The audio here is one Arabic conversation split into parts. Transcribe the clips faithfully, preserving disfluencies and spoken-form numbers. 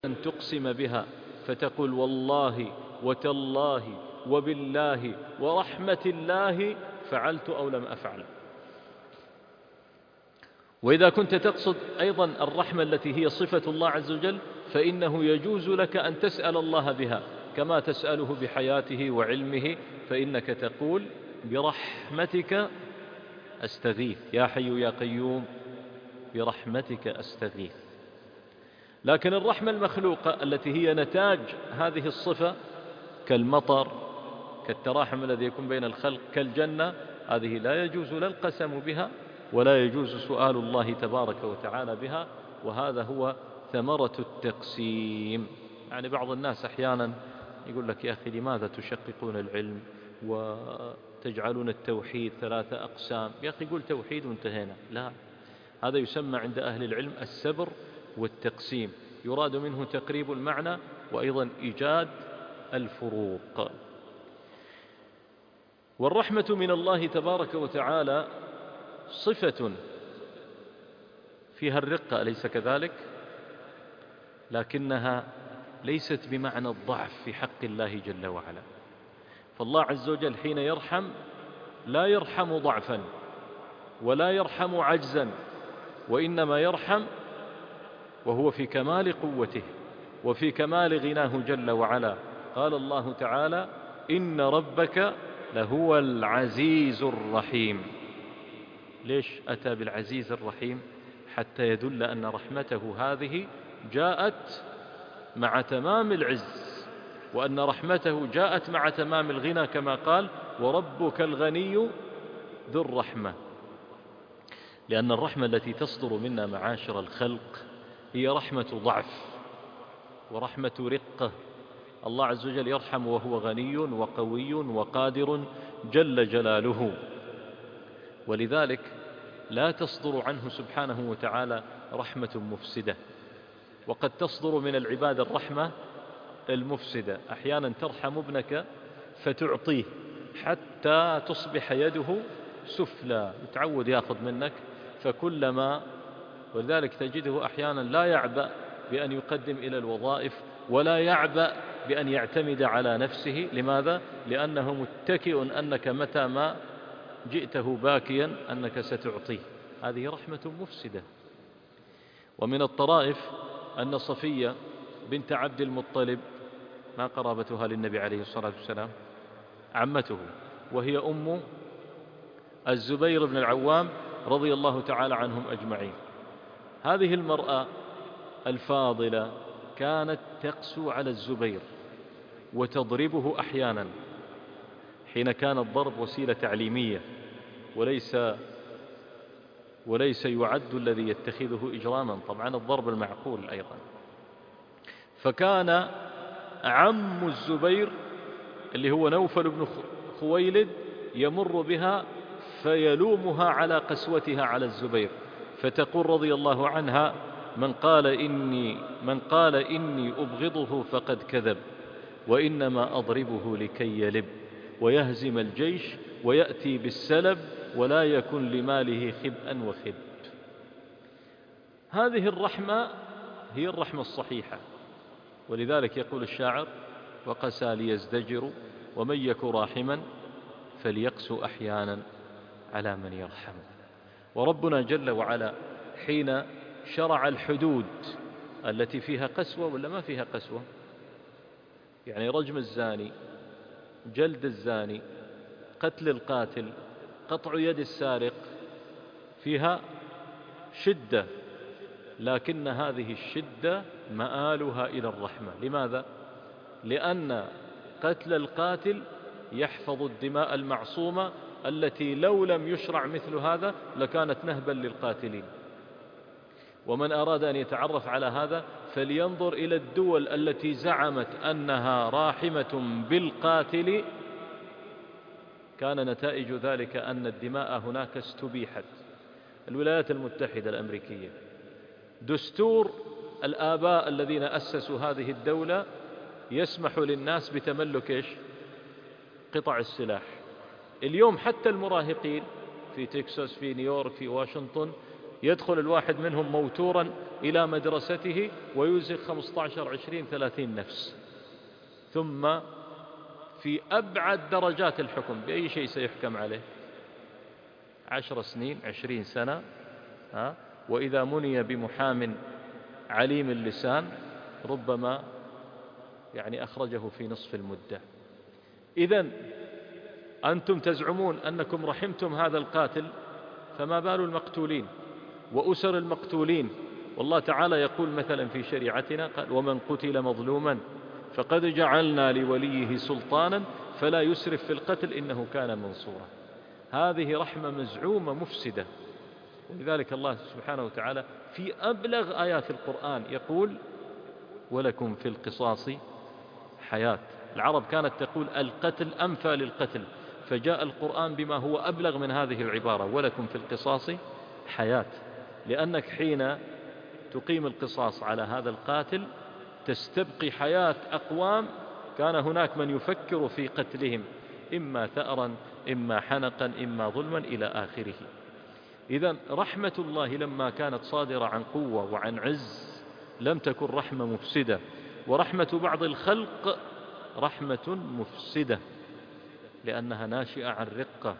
أن تقسم بها فتقول والله وتالله وبالله ورحمة الله فعلت أو لم أفعل. وإذا كنت تقصد أيضا الرحمة التي هي صفة الله عز وجل فإنه يجوز لك أن تسأل الله بها كما تسأله بحياته وعلمه، فإنك تقول برحمتك أستغيث يا حي يا قيوم برحمتك أستغيث. لكن الرحمة المخلوقة التي هي نتاج هذه الصفة كالمطر كالتراحم الذي يكون بين الخلق كالجنة، هذه لا يجوز لا القسم بها ولا يجوز سؤال الله تبارك وتعالى بها، وهذا هو ثمرة التقسيم. يعني بعض الناس أحيانا يقول لك يا أخي لماذا تشققون العلم وتجعلون التوحيد ثلاثة أقسام؟ يا أخي قل توحيد وانتهينا. لا، هذا يسمى عند أهل العلم السبر والتقسيم، يراد منه تقريب المعنى وأيضا إيجاد الفروق. والرحمة من الله تبارك وتعالى صفة فيها الرقة أليس كذلك؟ لكنها ليست بمعنى الضعف في حق الله جل وعلا. فالله عز وجل حين يرحم لا يرحم ضعفا ولا يرحم عجزا، وإنما يرحم وهو في كمال قوته وفي كمال غناه جل وعلا. قال الله تعالى إن ربك لهو العزيز الرحيم. ليش أتى بالعزيز الرحيم؟ حتى يدل أن رحمته هذه جاءت مع تمام العز، وأن رحمته جاءت مع تمام الغنى كما قال وربك الغني ذو الرحمة. لأن الرحمة التي تصدر منا معاشر الخلق هي رحمة ضعف ورحمة رقة. الله عز وجل يرحم وهو غني وقوي وقادر جل جلاله، ولذلك لا تصدر عنه سبحانه وتعالى رحمة مفسدة. وقد تصدر من العباد الرحمة المفسدة، أحيانا ترحم ابنك فتعطيه حتى تصبح يده سفلى، يتعود يأخذ منك فكلما، ولذلك تجده أحيانا لا يعبأ بأن يقدم إلى الوظائف ولا يعبأ بأن يعتمد على نفسه. لماذا؟ لأنه متكئ أنك متى ما جئته باكيا أنك ستعطيه. هذه رحمة مفسدة. ومن الطرائف أن صفية بنت عبد المطلب، ما قرابتها للنبي عليه الصلاة والسلام؟ عمته، وهي أم الزبير بن العوام رضي الله تعالى عنهم أجمعين. هذه المرأة الفاضلة كانت تقسو على الزبير وتضربه أحيانا حين كان الضرب وسيلة تعليمية وليس وليس يعد الذي يتخذه إجراما، طبعا الضرب المعقول أيضا. فكان عم الزبير اللي هو نوفل بن خويلد يمر بها فيلومها على قسوتها على الزبير، فتقول رضي الله عنها من قال إني, من قال إني أبغضه فقد كذب، وإنما أضربه لكي يلب ويهزم الجيش ويأتي بالسلب ولا يكن لماله خبءا وخب. هذه الرحمة هي الرحمة الصحيحة. ولذلك يقول الشاعر وقسى ليزدجر ومن يك راحما فليقسو أحيانا على من يرحم. وربنا جل وعلا حين شرع الحدود التي فيها قسوة ولا ما فيها قسوة، يعني رجم الزاني، جلد الزاني، قتل القاتل، قطع يد السارق، فيها شدة، لكن هذه الشدة مآلها إلى الرحمة. لماذا؟ لأن قتل القاتل يحفظ الدماء المعصومة التي لو لم يشرع مثل هذا لكانت نهبا للقاتلين. ومن أراد أن يتعرف على هذا فلينظر إلى الدول التي زعمت أنها راحمة بالقاتل، كان نتائج ذلك أن الدماء هناك استبيحت. الولايات المتحدة الأمريكية دستور الآباء الذين أسسوا هذه الدولة يسمح للناس بتملك إيش؟ قطع السلاح. اليوم حتى المراهقين في تكساس في نيويورك في واشنطن يدخل الواحد منهم موتورا إلى مدرسته ويزغ خمسة عشر عشرين ثلاثين نفس، ثم في أبعد درجات الحكم بأي شيء سيحكم عليه؟ عشر سنين، عشرين سنة، ها؟ وإذا مني بمحام عليم اللسان ربما يعني أخرجه في نصف المدة. إذن أنتم تزعمون أنكم رحمتم هذا القاتل، فما بال المقتولين وأسر المقتولين؟ والله تعالى يقول مثلا في شريعتنا قال: ومن قتل مظلوما فقد جعلنا لوليه سلطانا فلا يسرف في القتل إنه كان منصورا. هذه رحمة مزعومة مفسدة. ولذلك الله سبحانه وتعالى في أبلغ آيات القرآن يقول: ولكم في القصاص حياة. العرب كانت تقول القتل أنفى للقتل، فجاء القرآن بما هو أبلغ من هذه العبارة: ولكم في القصاص حياة، لأنك حين تقيم القصاص على هذا القاتل تستبقي حياة أقوام كان هناك من يفكر في قتلهم، إما ثأرا إما حنقا إما ظلما إلى آخره. إذن رحمة الله لما كانت صادرة عن قوة وعن عز لم تكن رحمة مفسدة، ورحمة بعض الخلق رحمة مفسدة لأنها ناشئة عن رقة.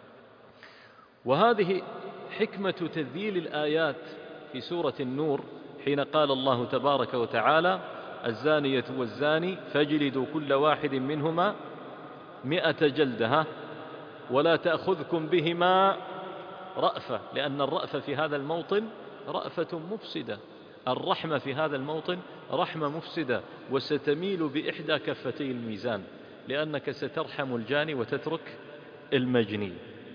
وهذه حكمة تذييل الآيات في سورة النور حين قال الله تبارك وتعالى: الزانية والزاني فاجلدوا كل واحد منهما مئة جلدة ولا تأخذكم بهما رأفة، لأن الرأفة في هذا الموطن رأفة مفسدة، الرحمة في هذا الموطن رحمة مفسدة، وستميل بإحدى كفتي الميزان، لأنك سترحم الجاني وتترك المجني.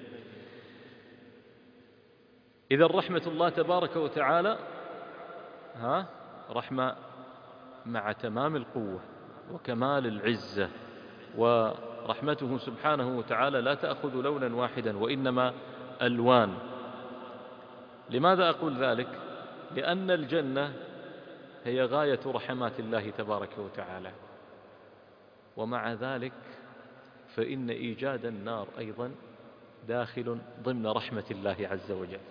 إذا رحمة الله تبارك وتعالى ها رحمة مع تمام القوة وكمال العزة، ورحمته سبحانه وتعالى لا تأخذ لونا واحدا وإنما ألوان. لماذا أقول ذلك؟ لأن الجنة هي غاية رحمات الله تبارك وتعالى، ومع ذلك فإن إيجاد النار أيضا داخل ضمن رحمة الله عز وجل.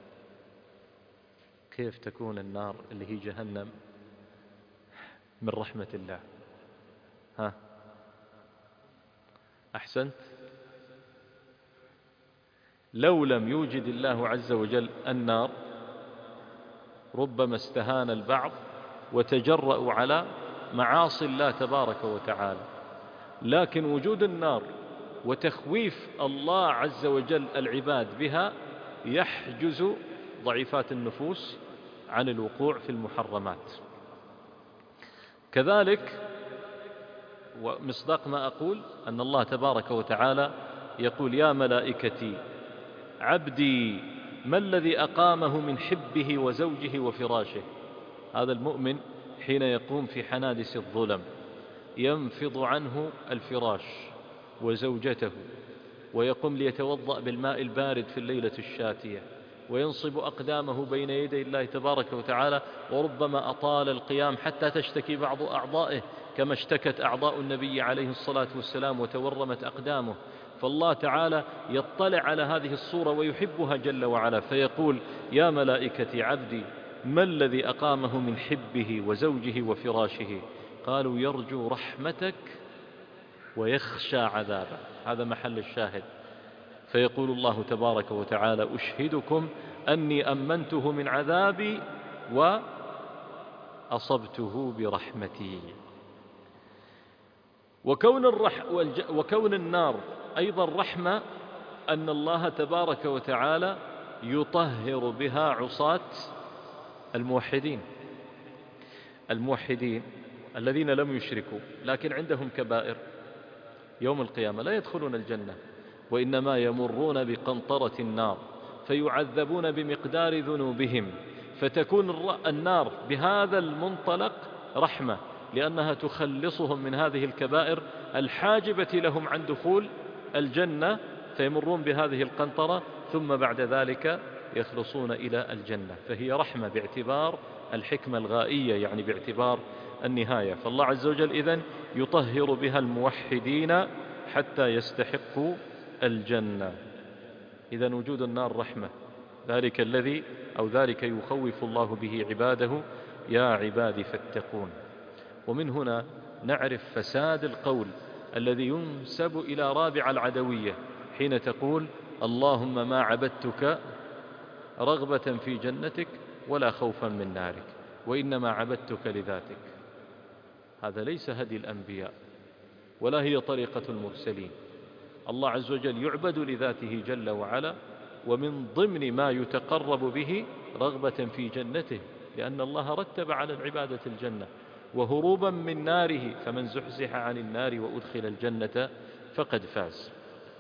كيف تكون النار اللي هي جهنم من رحمة الله؟ ها أحسنت. لو لم يوجد الله عز وجل النار ربما استهان البعض وتجرأوا على معاصي الله تبارك وتعالى، لكن وجود النار وتخويف الله عز وجل العباد بها يحجز ضعيفات النفوس عن الوقوع في المحرمات. كذلك ومصداق ما أقول أن الله تبارك وتعالى يقول: يا ملائكتي عبدي ما الذي أقامه من حبه وزوجه وفراشه. هذا المؤمن حين يقوم في حنادس الظلم ينفض عنه الفراش وزوجته، ويقوم ليتوضأ بالماء البارد في الليلة الشاتية، وينصب أقدامه بين يدي الله تبارك وتعالى، وربما أطال القيام حتى تشتكي بعض أعضائه كما اشتكت أعضاء النبي عليه الصلاة والسلام وتورمت أقدامه. فالله تعالى يطلع على هذه الصورة ويحبها جل وعلا، فيقول: يا ملائكتي عبدي ما الذي أقامه من حبه وزوجه وفراشه. قالوا: يرجو رحمتك ويخشى عذابك. هذا محل الشاهد. فيقول الله تبارك وتعالى: أشهدكم أني أمنته من عذابي وأصبته برحمتي. وكون, الرح وكون النار أيضا رحمة أن الله تبارك وتعالى يطهر بها عصاة الموحدين الموحدين الذين لم يشركوا لكن عندهم كبائر، يوم القيامة لا يدخلون الجنة، وإنما يمرون بقنطرة النار فيعذبون بمقدار ذنوبهم، فتكون النار بهذا المنطلق رحمة، لأنها تخلصهم من هذه الكبائر الحاجبة لهم عن دخول الجنة، فيمرون بهذه القنطرة ثم بعد ذلك يخلصون إلى الجنة. فهي رحمة باعتبار الحكمة الغائية، يعني باعتبار النهاية. فالله عز وجل إذن يطهر بها الموحدين حتى يستحقوا الجنة. إذن وجود النار رحمة ذلك الذي أو ذلك يخوف الله به عباده يا عباد فاتقون. ومن هنا نعرف فساد القول الذي ينسب إلى رابعة العدوية حين تقول اللهم ما عبدتك رغبة في جنتك ولا خوفا من نارك، وإنما عبدتك لذاتك. هذا ليس هدي الأنبياء ولا هي طريقة المرسلين. الله عز وجل يعبد لذاته جل وعلا، ومن ضمن ما يتقرب به رغبة في جنته، لأن الله رتب على العبادة الجنة، وهروبا من ناره، فمن زحزح عن النار وأدخل الجنة فقد فاز.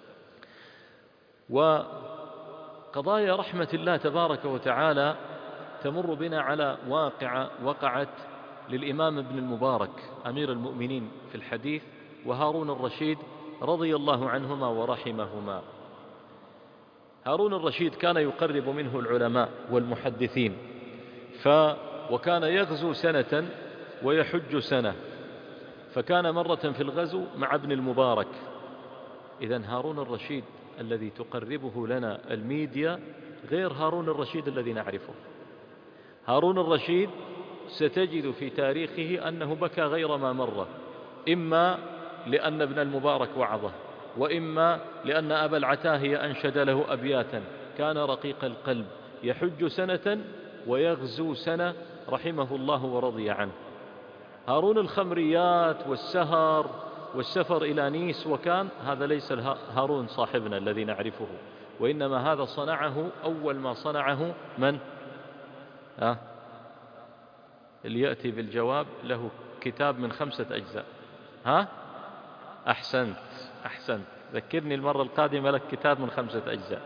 وقضايا رحمة الله تبارك وتعالى تمر بنا على واقعة وقعت للإمام ابن المبارك أمير المؤمنين في الحديث وهارون الرشيد رضي الله عنهما ورحمهما. هارون الرشيد كان يقرب منه العلماء والمحدثين، ف وكان يغزو سنة ويحج سنة، فكان مرة في الغزو مع ابن المبارك. إذن هارون الرشيد الذي تقربه لنا الميديا غير هارون الرشيد الذي نعرفه. هارون الرشيد ستجد في تاريخه أنه بكى غير ما مرة، إما لأن ابن المبارك وعظه، وإما لأن أبا العتاهية أنشد له أبياتا. كان رقيق القلب، يحج سنة ويغزو سنة رحمه الله ورضي عنه. هارون الخمريات والسهر والسفر إلى نيس وكان، هذا ليس هارون صاحبنا الذي نعرفه، وإنما هذا صنعه أول ما صنعه من؟ ها؟ اللي يأتي بالجواب له كتاب من خمسة أجزاء. ها؟ أحسنت أحسنت، ذكرني المرة القادمة لك كتاب من خمسة أجزاء.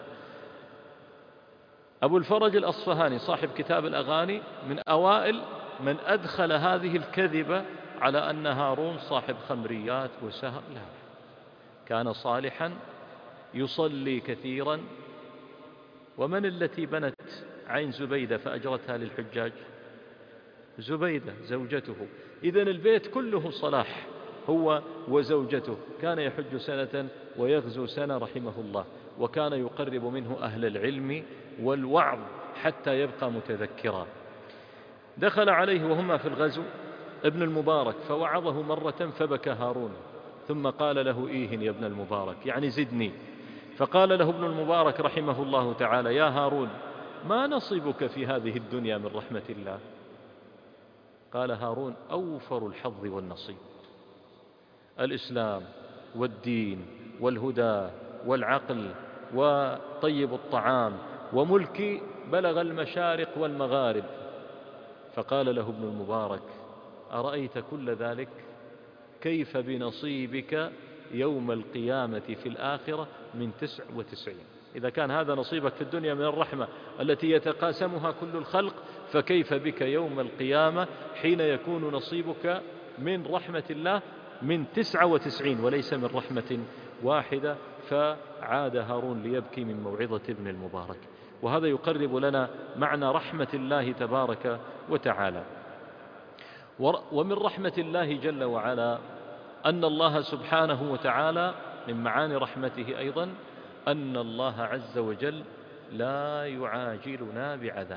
أبو الفرج الأصفهاني صاحب كتاب الأغاني من أوائل من أدخل هذه الكذبة على أن هارون صاحب خمريات وسهر. لا، كان صالحا يصلي كثيرا. ومن التي بنت عين زبيدة فأجرتها للحجاج؟ زبيدة زوجته. إذن البيت كله صلاح، هو وزوجته. كان يحج سنة ويغزو سنة رحمه الله، وكان يقرب منه أهل العلم والوعظ حتى يبقى متذكرا. دخل عليه وهما في الغزو ابن المبارك فوعظه مرة فبكى هارون، ثم قال له إيه يا ابن المبارك، يعني زدني. فقال له ابن المبارك رحمه الله تعالى يا هارون ما نصيبك في هذه الدنيا من رحمة الله؟ قال هارون أوفر الحظ والنصيب، الإسلام والدين والهدى والعقل وطيب الطعام وملكي بلغ المشارق والمغارب. فقال له ابن المبارك أرأيت كل ذلك؟ كيف بنصيبك يوم القيامة في الآخرة من تسع وتسعين؟ إذا كان هذا نصيبك في الدنيا من الرحمة التي يتقاسمها كل الخلق، فكيف بك يوم القيامة حين يكون نصيبك من رحمة الله من تسعة وتسعين وليس من رحمة واحدة؟ فعاد هارون ليبكي من موعظة ابن المبارك. وهذا يقرب لنا معنى رحمة الله تبارك وتعالى. ومن رحمة الله جل وعلا أن الله سبحانه وتعالى من معاني رحمته أيضا أن الله عز وجل لا يعاجلنا بعذاب.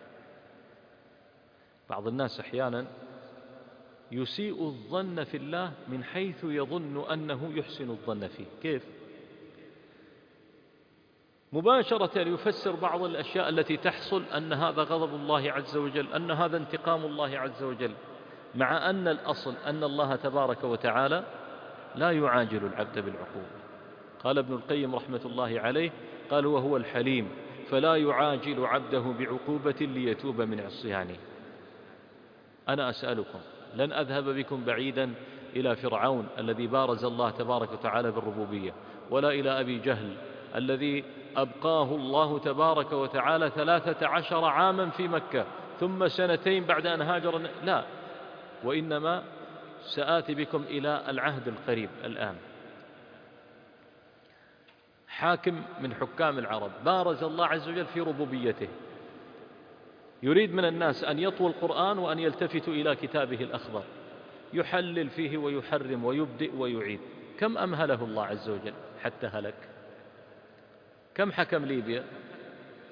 بعض الناس أحيانا يسيء الظن في الله من حيث يظن أنه يحسن الظن فيه. كيف؟ مباشرة يفسر بعض الأشياء التي تحصل أن هذا غضب الله عز وجل، أن هذا انتقام الله عز وجل، مع أن الأصل أن الله تبارك وتعالى لا يعاجل العبد بالعقوبة. قال ابن القيم رحمة الله عليه قال وهو الحليم فلا يعاجل عبده بعقوبة ليتوب من عصيانه. أنا أسألكم، لن أذهب بكم بعيدا إلى فرعون الذي بارز الله تبارك وتعالى بالربوبية، ولا إلى أبي جهل الذي أبقاه الله تبارك وتعالى ثلاثة عشر عاما في مكة ثم سنتين بعد أن هاجر. لا، وإنما سآتي بكم إلى العهد القريب الآن. حاكم من حكام العرب بارز الله عز وجل في ربوبيته، يريد من الناس أن يطووا القرآن وأن يلتفتوا إلى كتابه الأخضر، يحلل فيه ويحرم ويبدئ ويعيد. كم أمهله الله عز وجل حتى هلك؟ كم حكم ليبيا؟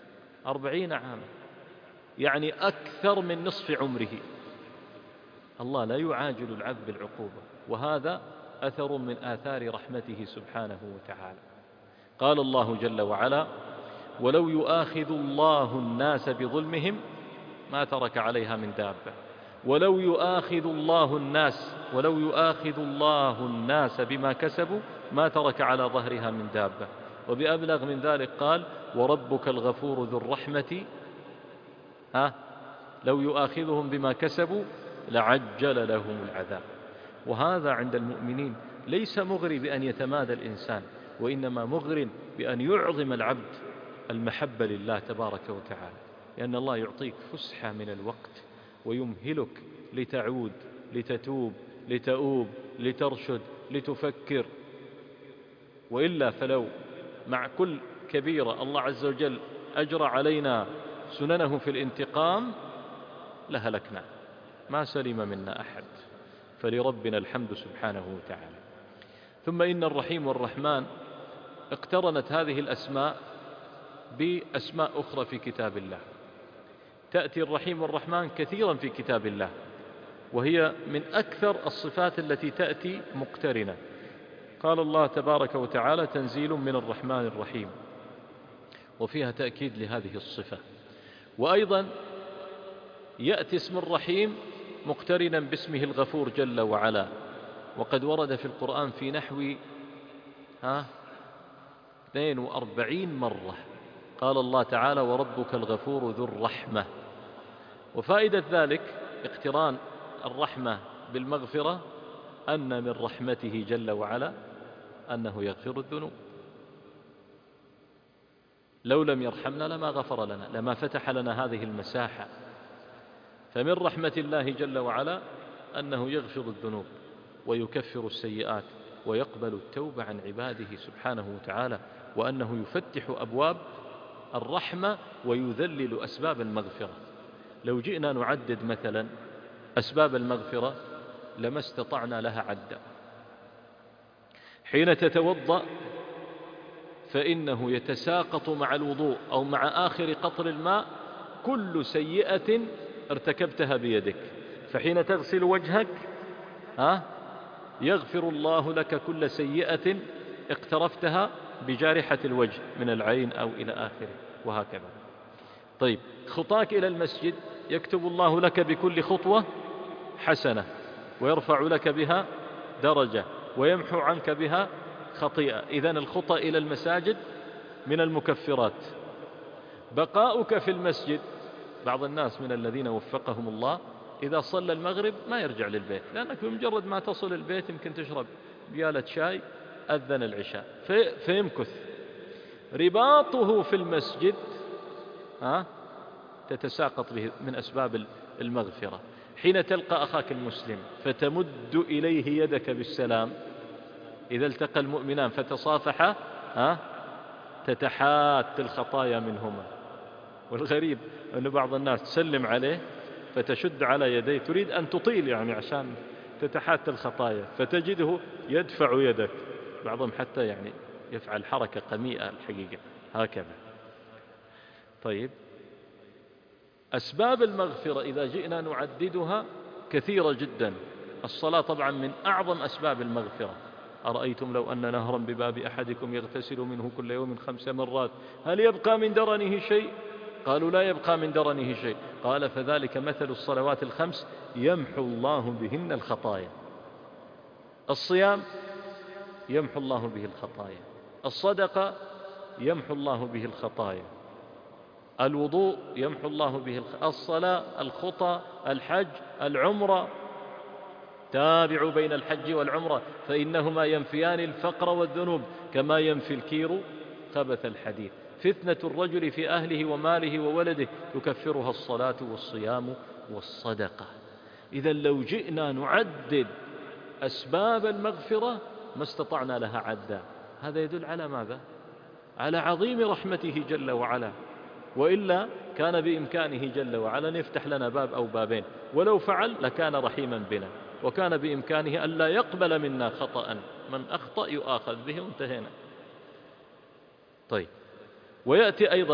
أربعين عاما، يعني أكثر من نصف عمره. الله لا يعاجل العبد بالعقوبة، وهذا أثر من آثار رحمته سبحانه وتعالى. قال الله جل وعلا: ولو يؤاخذ الله الناس بظلمهم ما ترك عليها من دابة. ولو يؤاخذ الله الناس ولو يؤاخذ الله الناس بما كسبوا ما ترك على ظهرها من دابة. وبأبلغ من ذلك قال: وربك الغفور ذو الرحمة ها لو يؤاخذهم بما كسبوا لعجل لهم العذاب. وهذا عند المؤمنين ليس مغري بأن يتمادى الإنسان، وإنما مغر بأن يعظم العبد المحبة لله تبارك وتعالى، لأن الله يعطيك فسحة من الوقت ويمهلك لتعود، لتتوب، لتؤوب، لترشد، لتفكر. وإلا فلو مع كل كبيرة الله عز وجل أجرى علينا سننه في الانتقام لهلكنا، ما سلم منا أحد. فلربنا الحمد سبحانه وتعالى. ثم إن الرحيم والرحمن اقترنت هذه الأسماء بأسماء أخرى في كتاب الله. تأتي الرحيم والرحمن كثيرا في كتاب الله، وهي من أكثر الصفات التي تأتي مقترنة. قال الله تبارك وتعالى: تنزيل من الرحمن الرحيم، وفيها تأكيد لهذه الصفة. وأيضا يأتي اسم الرحيم مقترنا باسمه الغفور جل وعلا، وقد ورد في القرآن في نحو ها اثنين وأربعين مرة. قال الله تعالى: وربك الغفور ذو الرحمة. وفائدة ذلك اقتران الرحمة بالمغفرة أن من رحمته جل وعلا أنه يغفر الذنوب. لو لم يرحمنا لما غفر لنا، لما فتح لنا هذه المساحة. فمن رحمة الله جل وعلا أنه يغفر الذنوب ويكفر السيئات ويقبل التوبة عن عباده سبحانه وتعالى، وأنه يفتح أبواب الرحمة ويذلل أسباب المغفرة. لو جئنا نعدد مثلا أسباب المغفرة لما استطعنا لها عدا. حين تتوضأ فإنه يتساقط مع الوضوء أو مع آخر قطر الماء كل سيئة ارتكبتها بيدك. فحين تغسل وجهك ها يغفر الله لك كل سيئة اقترفتها بجارحة الوجه من العين أو إلى آخره، وهكذا. طيب، خطاك إلى المسجد يكتب الله لك بكل خطوة حسنة، ويرفع لك بها درجة، ويمحو عنك بها خطيئة. إذن الخطى إلى المساجد من المكفرات. بقاؤك في المسجد، بعض الناس من الذين وفقهم الله إذا صلى المغرب ما يرجع للبيت، لأنك بمجرد ما تصل البيت يمكن تشرب بيالة شاي، أذن العشاء في فيمكث. رباطه في المسجد ها تتساقط به من أسباب المغفرة. حين تلقى أخاك المسلم فتمد إليه يدك بالسلام، إذا التقى المؤمنان فتصافحا ها تتحات الخطايا منهما. والغريب أن بعض الناس تسلم عليه فتشد على يديه، تريد أن تطيل يعني عشان تتحات الخطايا، فتجده يدفع يدك. بعضهم حتى يعني يفعل حركة قميئة الحقيقة هكذا. طيب، أسباب المغفرة إذا جئنا نعددها كثيرة جدا. الصلاة طبعا من أعظم أسباب المغفرة. أرأيتم لو أن نهرا بباب أحدكم يغتسل منه كل يوم خمس مرات هل يبقى من درنه شيء؟ قالوا لا يبقى من درنه شيء. قال: فذلك مثل الصلوات الخمس يمحو الله بهن الخطايا. الصيام يمحو الله به الخطايا، الصدقة يمحو الله به الخطايا، الوضوء يمحو الله به الخطايا، الصلاة، الخطى، الحج، العمرة. تابعوا بين الحج والعمرة فإنهما ينفيان الفقر والذنوب كما ينفي الكير خبث الحديد. فتنة الرجل في أهله وماله وولده تكفرها الصلاة والصيام والصدقة. إذا لو جئنا نعدد أسباب المغفرة ما استطعنا لها عدا. هذا يدل على ماذا؟ على عظيم رحمته جل وعلا. وإلا كان بإمكانه جل وعلا أن يفتح لنا باب أو بابين، ولو فعل لكان رحيما بنا، وكان بإمكانه ألا يقبل منا خطأ. من أخطأ يؤاخذ به وانتهينا. طيب، ويأتي أيضا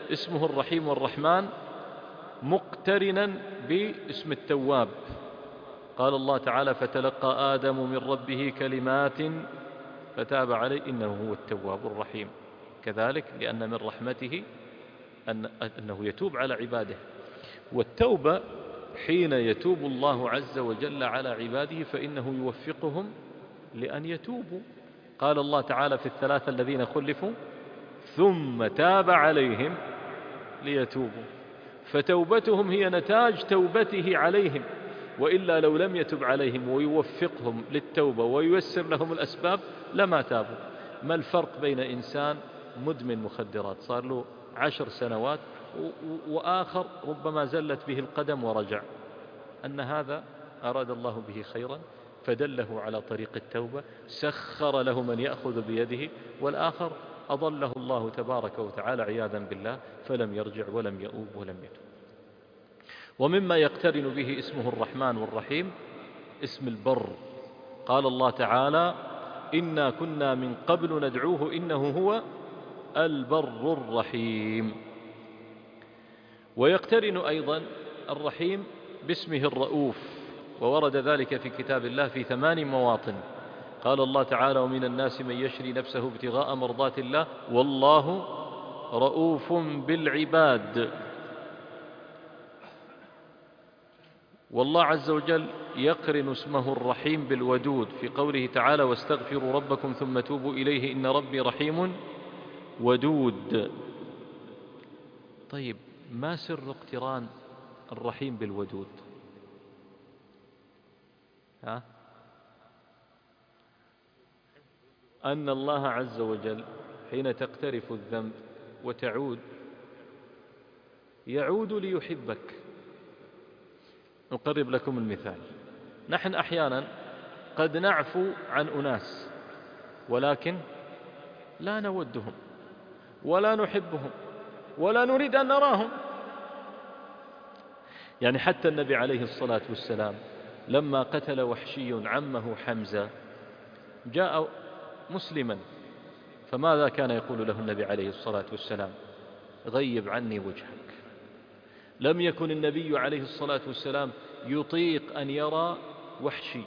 اسمه الرحيم والرحمن مقترنا باسم التواب. قال الله تعالى: فتلقى آدم من ربه كلمات فتاب عليه إنه هو التواب الرحيم. كذلك لأن من رحمته أن أنه يتوب على عباده. والتوبة حين يتوب الله عز وجل على عباده فإنه يوفقهم لأن يتوبوا. قال الله تعالى في الثلاثة الذين خلفوا: ثم تاب عليهم ليتوبوا. فتوبتهم هي نتاج توبته عليهم، وإلا لو لم يتب عليهم ويوفقهم للتوبة وييسر لهم الأسباب لما تابوا. ما الفرق بين إنسان مدمن مخدرات صار له عشر سنوات وآخر ربما زلت به القدم ورجع؟ أن هذا أراد الله به خيرا فدله على طريق التوبة، سخر له من يأخذ بيده، والآخر أضله الله تبارك وتعالى عياذا بالله فلم يرجع ولم يؤوب ولم يتوب. ومما يقترن به اسمه الرحمن والرحيم اسم البر. قال الله تعالى: إنا كنا من قبل ندعوه إنه هو البر الرحيم. ويقترن أيضا الرحيم باسمه الرؤوف، وورد ذلك في كتاب الله في ثمان مواطن. قال الله تعالى: ومن الناس من يشري نفسه ابتغاء مرضات الله والله رؤوف بالعباد. والله عز وجل يقرن اسمه الرحيم بالودود في قوله تعالى: واستغفروا ربكم ثم توبوا إليه إن ربي رحيم ودود. طيب، ما سر اقتران الرحيم بالودود؟ ها؟ أن الله عز وجل حين تقترف الذنب وتعود يعود ليحبك. نقرب لكم المثال. نحن أحيانا قد نعفو عن أناس ولكن لا نودهم ولا نحبهم ولا نريد أن نراهم. يعني حتى النبي عليه الصلاة والسلام لما قتل وحشي عمه حمزة جاء مسلما، فماذا كان يقول له النبي عليه الصلاة والسلام؟ غيب عني وجهك. لم يكن النبي عليه الصلاة والسلام يطيق أن يرى وحشي،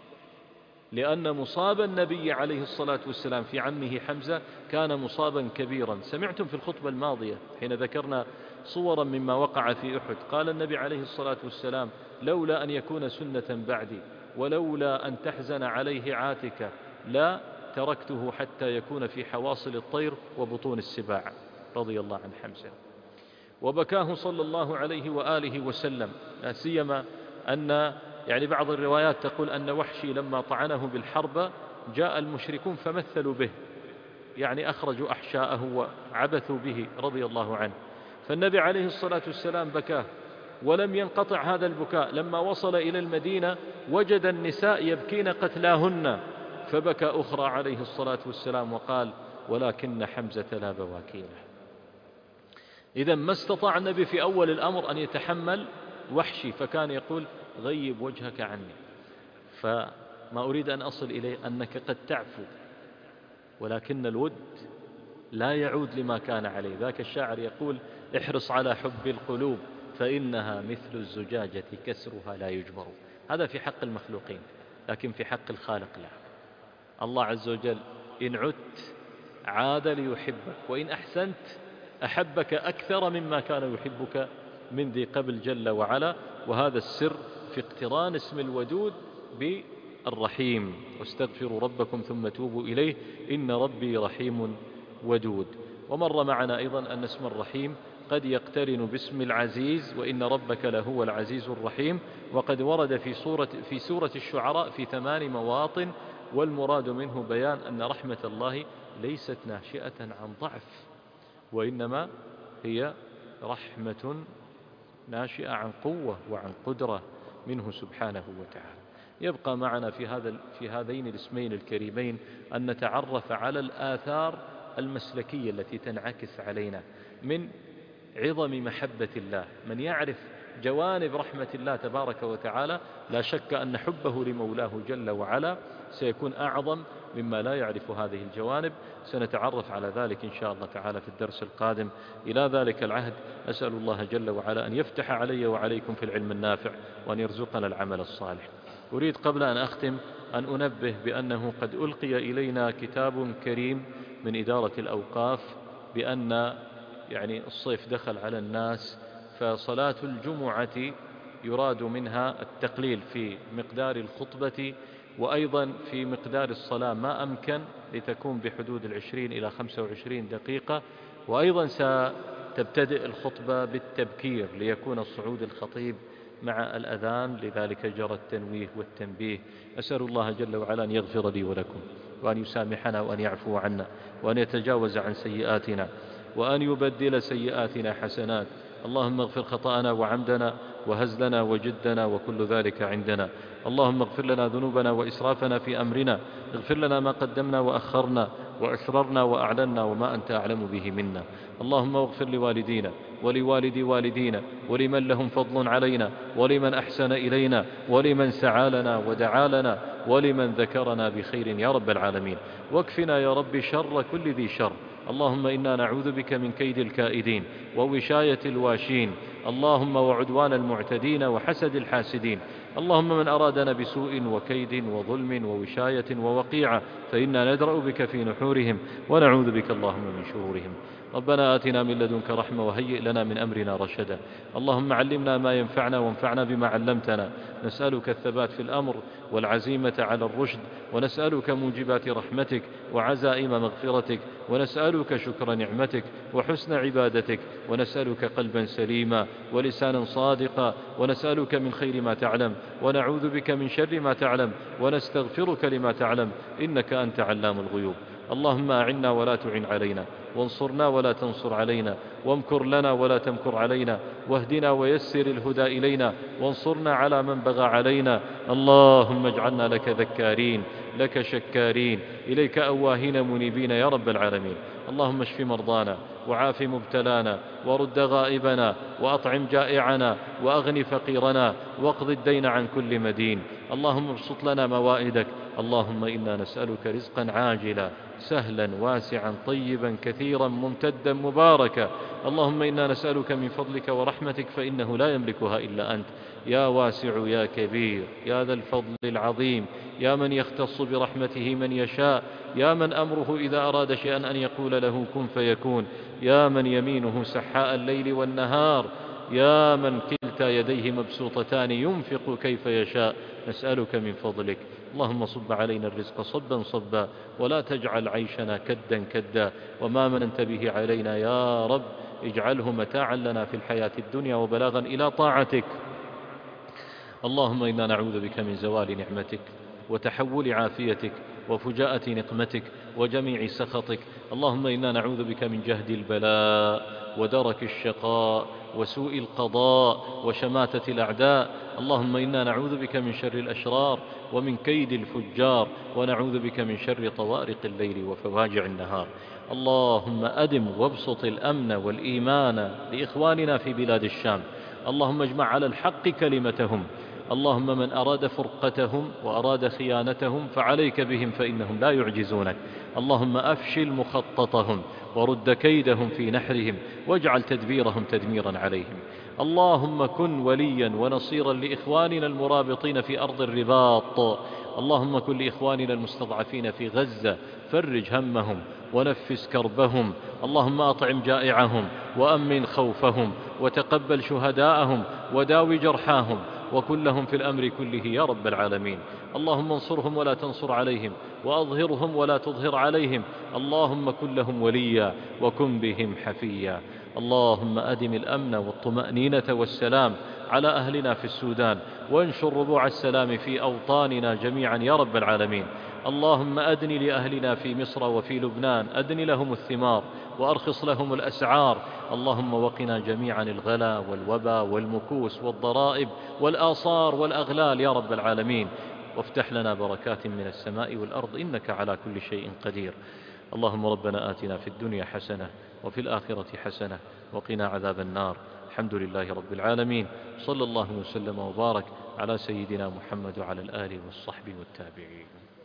لأن مصاب النبي عليه الصلاة والسلام في عمه حمزة كان مصابا كبيرا. سمعتم في الخطبة الماضية حين ذكرنا صورا مما وقع في أحد قال النبي عليه الصلاة والسلام: لولا أن يكون سنة بعدي ولولا أن تحزن عليه عاتكة لا تركته حتى يكون في حواصل الطير وبطون السباع، رضي الله عن حمزة. وبكاه صلى الله عليه وآله وسلم، لا سيما أن يعني بعض الروايات تقول أن وحشي لما طعنه بالحربة جاء المشركون فمثلوا به، يعني أخرجوا أحشاءه وعبثوا به رضي الله عنه. فالنبي عليه الصلاة والسلام بكاه، ولم ينقطع هذا البكاء. لما وصل إلى المدينة وجد النساء يبكين قتلاهن، فبكى أخرى عليه الصلاة والسلام وقال: ولكن حمزة لا بواكي له. إذن ما استطاع النبي في أول الأمر أن يتحمل وحشي، فكان يقول: غيب وجهك عني. فما أريد أن أصل إليه أنك قد تعفو، ولكن الود لا يعود لما كان عليه. ذاك الشاعر يقول: احرص على حب القلوب فإنها مثل الزجاجة كسرها لا يجبر. هذا في حق المخلوقين، لكن في حق الخالق لا. الله عز وجل إن عدت عاد ليحبك، وإن أحسنت أحبك أكثر مما كان يحبك من ذي قبل جل وعلا. وهذا السر في اقتران اسم الودود بالرحيم: واستغفروا ربكم ثم توبوا إليه إن ربي رحيم ودود. ومر معنا أيضا أن اسم الرحيم قد يقترن باسم العزيز، وإن ربك لهو العزيز الرحيم. وقد ورد في سورة, في سورة الشعراء في ثمان مواطن، والمراد منه بيان أن رحمة الله ليست ناشئة عن ضعف، وإنما هي رحمة ناشئة عن قوة وعن قدرة منه سبحانه وتعالى. يبقى معنا في هذا في هذين الاسمين الكريمين أن نتعرف على الآثار المسلكية التي تنعكس علينا من عظم محبة الله. من يعرف جوانب رحمة الله تبارك وتعالى، لا شك أن حبه لمولاه جل وعلا سيكون أعظم مما لا يعرف هذه الجوانب. سنتعرف على ذلك إن شاء الله تعالى في الدرس القادم. إلى ذلك العهد أسأل الله جل وعلا أن يفتح علي وعليكم في العلم النافع، وأن يرزقنا العمل الصالح. أريد قبل أن أختم أن أنبه بأنه قد ألقي إلينا كتاب كريم من إدارة الأوقاف بأن يعني الصيف دخل على الناس، فصلاة الجمعة يراد منها التقليل في مقدار الخطبة، وأيضا في مقدار الصلاة ما أمكن لتكون بحدود العشرين إلى خمسة وعشرين دقيقة. وأيضا ستبتدئ الخطبة بالتبكير ليكون صعود الخطيب مع الأذان، لذلك جرى التنويه والتنبيه. أسأل الله جل وعلا أن يغفر لي ولكم، وأن يسامحنا، وأن يعفو عنا، وأن يتجاوز عن سيئاتنا، وأن يبدل سيئاتنا حسنات. اللهم اغفر خطأنا وعمدنا وهزلنا وجدنا وكل ذلك عندنا. اللهم اغفر لنا ذنوبنا وإسرافنا في أمرنا، اغفر لنا ما قدمنا وأخرنا وأسررنا وأعلنا وما أنت أعلم به منا. اللهم اغفر لوالدينا ولوالدي والدينا، ولمن لهم فضل علينا، ولمن أحسن إلينا، ولمن سعى لنا ودعا لنا، ولمن ذكرنا بخير يا رب العالمين. واكفنا يا رب شر كل ذي شر. اللهم إنا نعوذ بك من كيد الكائدين ووشاية الواشين، اللهم وعدوان المعتدين وحسد الحاسدين. اللهم من أرادنا بسوء وكيد وظلم ووشاية ووقيعة فإنا ندرأ بك في نحورهم ونعوذ بك اللهم من شرورهم. ربنا آتنا من لدنك رحمة وهيئ لنا من أمرنا رشدا. اللهم علمنا ما ينفعنا وانفعنا بما علمتنا. نسألك الثبات في الأمر والعزيمة على الرشد، ونسألك موجبات رحمتك وعزائم مغفرتك، ونسألك شكر نعمتك وحسن عبادتك، ونسألك قلبا سليما ولسانا صادقا، ونسألك من خير ما تعلم، ونعوذ بك من شر ما تعلم، ونستغفرك لما تعلم، إنك أنت علام الغيوب. اللهم أعنا ولا تعن علينا، وانصرنا ولا تنصر علينا، وامكر لنا ولا تمكر علينا، واهدنا ويسر الهدى إلينا، وانصرنا على من بغى علينا. اللهم اجعلنا لك ذكارين، لك شكارين، إليك أواهين منيبين يا رب العالمين. اللهم اشف مرضانا، وعاف مبتلانا، ورد غائبنا، وأطعم جائعنا، وأغن فقيرنا، واقض الدين عن كل مدين. اللهم ابسط لنا موائدك. اللهم إنا نسألك رزقا عاجلا سهلا واسعا طيبا كثيرا ممتدا مباركا. اللهم إنا نسألك من فضلك ورحمتك فإنه لا يملكها إلا أنت، يا واسع يا كبير يا ذا الفضل العظيم، يا من يختص برحمته من يشاء، يا من أمره إذا أراد شيئا أن يقول له كن فيكون، يا من يمينه سحاء الليل والنهار، يا من كلتا يديه مبسوطتان ينفق كيف يشاء. نسألك من فضلك اللهم صب علينا الرزق صبا صبا، ولا تجعل عيشنا كدا كدا، وما مننت به علينا يا رب اجعله متاعا لنا في الحياة الدنيا وبلاغا إلى طاعتك. اللهم إنا نعوذ بك من زوال نعمتك وتحول عافيتك وفجاءة نقمتك وجميع سخطك. اللهم إنا نعوذ بك من جهد البلاء ودرك الشقاء وسوء القضاء وشماتة الأعداء. اللهم إنا نعوذ بك من شر الأشرار ومن كيد الفجار، ونعوذ بك من شر طوارق الليل وفواجع النهار. اللهم أدم وابسط الأمن والإيمان لإخواننا في بلاد الشام. اللهم اجمع على الحق كلمتهم. اللهم من أراد فرقتهم وأراد خيانتهم فعليك بهم فإنهم لا يعجزونك. اللهم أفشل مخططهم ورد كيدهم في نحرهم، واجعل تدبيرهم تدميرا عليهم. اللهم كن وليا ونصيرا لإخواننا المرابطين في أرض الرباط. اللهم كن لإخواننا المستضعفين في غزة، فرج همهم ونفس كربهم. اللهم أطعم جائعهم وأمن خوفهم، وتقبل شهداءهم وداوي جرحاهم، وكن لهم في الأمر كله يا رب العالمين. اللهم انصرهم ولا تنصر عليهم، وأظهرهم ولا تظهر عليهم. اللهم كن لهم وليا وكن بهم حفيا. اللهم أدم الأمن والطمأنينة والسلام على أهلنا في السودان، وانشر ربوع السلام في أوطاننا جميعا يا رب العالمين. اللهم أدن لأهلنا في مصر وفي لبنان، أدن لهم الثمار وأرخص لهم الأسعار. اللهم وقنا جميعا الغلا والوبا والمكوس والضرائب والآصار والأغلال يا رب العالمين، وافتح لنا بركات من السماء والأرض إنك على كل شيء قدير. اللهم ربنا آتنا في الدنيا حسنة وفي الآخرة حسنة وقنا عذاب النار. الحمد لله رب العالمين. صلى الله وسلم وبارك على سيدنا محمد وعلى الآل والصحب والتابعين.